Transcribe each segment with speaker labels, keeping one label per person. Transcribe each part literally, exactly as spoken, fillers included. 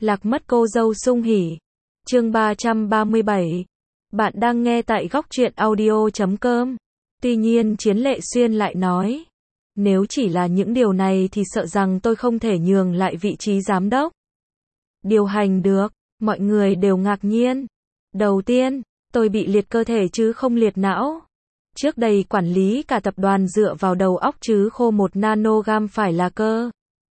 Speaker 1: Lạc mất cô dâu sung hỉ. Chương ba trăm ba mươi bảy. Bạn đang nghe tại góc truyện audio chấm com. Tuy nhiên Chiến Lệ Xuyên lại nói, nếu chỉ là những điều này thì sợ rằng tôi không thể nhường lại vị trí giám đốc điều hành được. Mọi người đều ngạc nhiên. Đầu tiên, tôi bị liệt cơ thể chứ không liệt não. Trước đây quản lý cả tập đoàn dựa vào đầu óc chứ khô một nanogam phải là cơ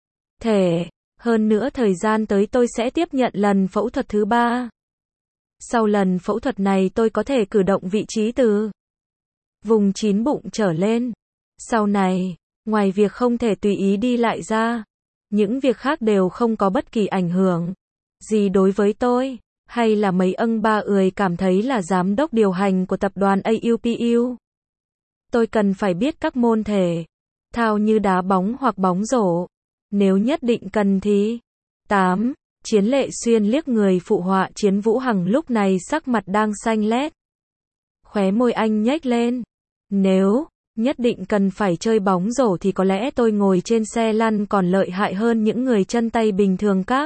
Speaker 1: thể. Hơn nữa thời gian tới tôi sẽ tiếp nhận lần phẫu thuật thứ ba. Sau lần phẫu thuật này tôi có thể cử động vị trí từ vùng chín bụng trở lên. Sau này, ngoài việc không thể tùy ý đi lại ra, những việc khác đều không có bất kỳ ảnh hưởng gì đối với tôi. Hay là mấy âng ba ười cảm thấy là giám đốc điều hành của tập đoàn a u pê u. Tôi cần phải biết các môn thể thao như đá bóng hoặc bóng rổ. Nếu nhất định cần thì. tám. Chiến Lệ Xuyên liếc người phụ họa Chiến Vũ Hằng lúc này sắc mặt đang xanh lét. Khóe môi anh nhếch lên. Nếu nhất định cần phải chơi bóng rổ thì có lẽ tôi ngồi trên xe lăn còn lợi hại hơn những người chân tay bình thường các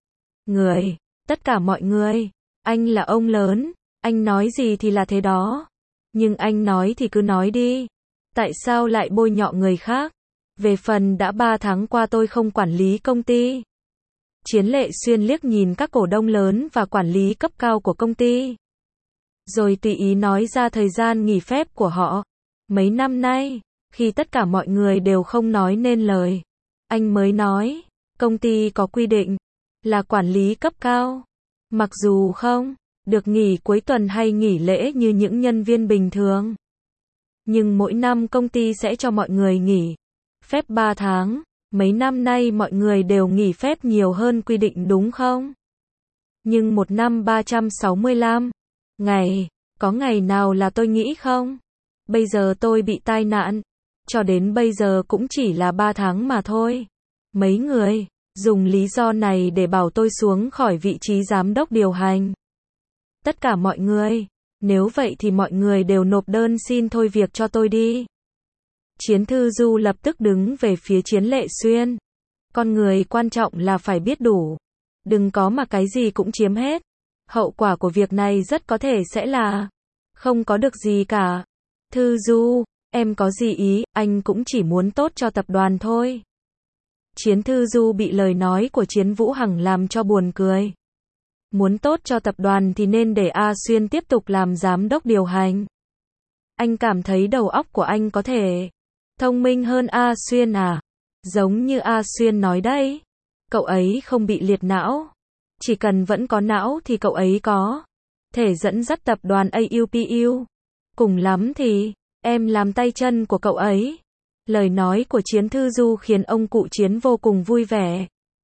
Speaker 1: người. Tất cả mọi người. Anh là ông lớn. Anh nói gì thì là thế đó. Nhưng anh nói thì cứ nói đi. Tại sao lại bôi nhọ người khác? Về phần đã ba tháng qua tôi không quản lý công ty. Chiến Lệ Xuyên liếc nhìn các cổ đông lớn và quản lý cấp cao của công ty. Rồi tùy ý nói ra thời gian nghỉ phép của họ. Mấy năm nay, khi tất cả mọi người đều không nói nên lời, anh mới nói, công ty có quy định là quản lý cấp cao. Mặc dù không được nghỉ cuối tuần hay nghỉ lễ như những nhân viên bình thường. Nhưng mỗi năm công ty sẽ cho mọi người nghỉ phép ba tháng. Mấy năm nay mọi người đều nghỉ phép nhiều hơn quy định đúng không? Nhưng một năm ba trăm sáu mươi lăm ngày, có ngày nào là tôi nghĩ không? Bây giờ tôi bị tai nạn, cho đến bây giờ cũng chỉ là ba tháng mà thôi. Mấy người dùng lý do này để bảo tôi xuống khỏi vị trí giám đốc điều hành. Tất cả mọi người, nếu vậy thì mọi người đều nộp đơn xin thôi việc cho tôi đi. Chiến Thư Du lập tức đứng về phía Chiến Lệ Xuyên. Con người quan trọng là phải biết đủ. Đừng có mà cái gì cũng chiếm hết. Hậu quả của việc này rất có thể sẽ là không có được gì cả. Thư Du, em có gì ý, anh cũng chỉ muốn tốt cho tập đoàn thôi. Chiến Thư Du bị lời nói của Chiến Vũ Hằng làm cho buồn cười. Muốn tốt cho tập đoàn thì nên để A Xuyên tiếp tục làm giám đốc điều hành. Anh cảm thấy đầu óc của anh có thể thông minh hơn A Xuyên à? Giống như A Xuyên nói đấy. Cậu ấy không bị liệt não. Chỉ cần vẫn có não thì cậu ấy có thể dẫn dắt tập đoàn a u pê u. Cùng lắm thì, em làm tay chân của cậu ấy. Lời nói của Chiến Thư Du khiến ông cụ Chiến vô cùng vui vẻ.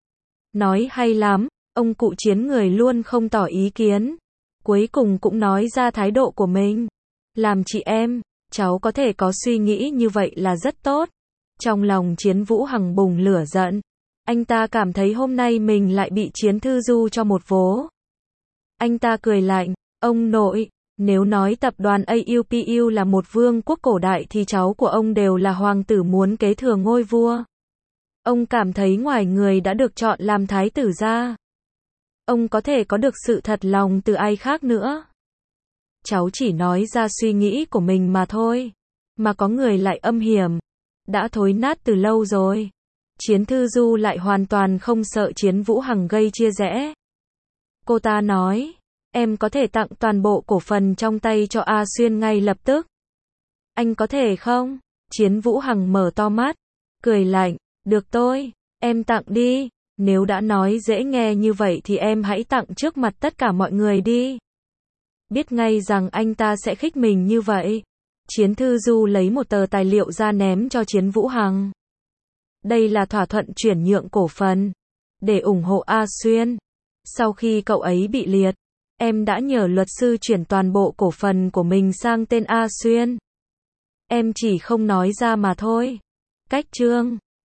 Speaker 1: Nói hay lắm, ông cụ Chiến người luôn không tỏ ý kiến. Cuối cùng cũng nói ra thái độ của mình. Làm chị em, cháu có thể có suy nghĩ như vậy là rất tốt. Trong lòng Chiến Vũ Hằng bùng lửa giận. Anh ta cảm thấy hôm nay mình lại bị Chiến Thư Du cho một vố. Anh ta cười lạnh, ông nội, nếu nói tập đoàn a u pê u là một vương quốc cổ đại thì cháu của ông đều là hoàng tử muốn kế thừa ngôi vua. Ông cảm thấy ngoài người đã được chọn làm thái tử ra, ông có thể có được sự thật lòng từ ai khác nữa. Cháu chỉ nói ra suy nghĩ của mình mà thôi. Mà có người lại âm hiểm. Đã thối nát từ lâu rồi. Chiến Thư Du lại hoàn toàn không sợ Chiến Vũ Hằng gây chia rẽ. Cô ta nói, em có thể tặng toàn bộ cổ phần trong tay cho A Xuyên ngay lập tức. Anh có thể không? Chiến Vũ Hằng mở to mắt, cười lạnh, được tôi, em tặng đi. Nếu đã nói dễ nghe như vậy thì em hãy tặng trước mặt tất cả mọi người đi. Biết ngay rằng anh ta sẽ khích mình như vậy. Chiến Thư Du lấy một tờ tài liệu ra ném cho Chiến Vũ Hằng. Đây là thỏa thuận chuyển nhượng cổ phần để ủng hộ A Xuyên. Sau khi cậu ấy bị liệt, em đã nhờ luật sư chuyển toàn bộ cổ phần của mình sang tên A Xuyên. Em chỉ không nói ra mà thôi. Cách chương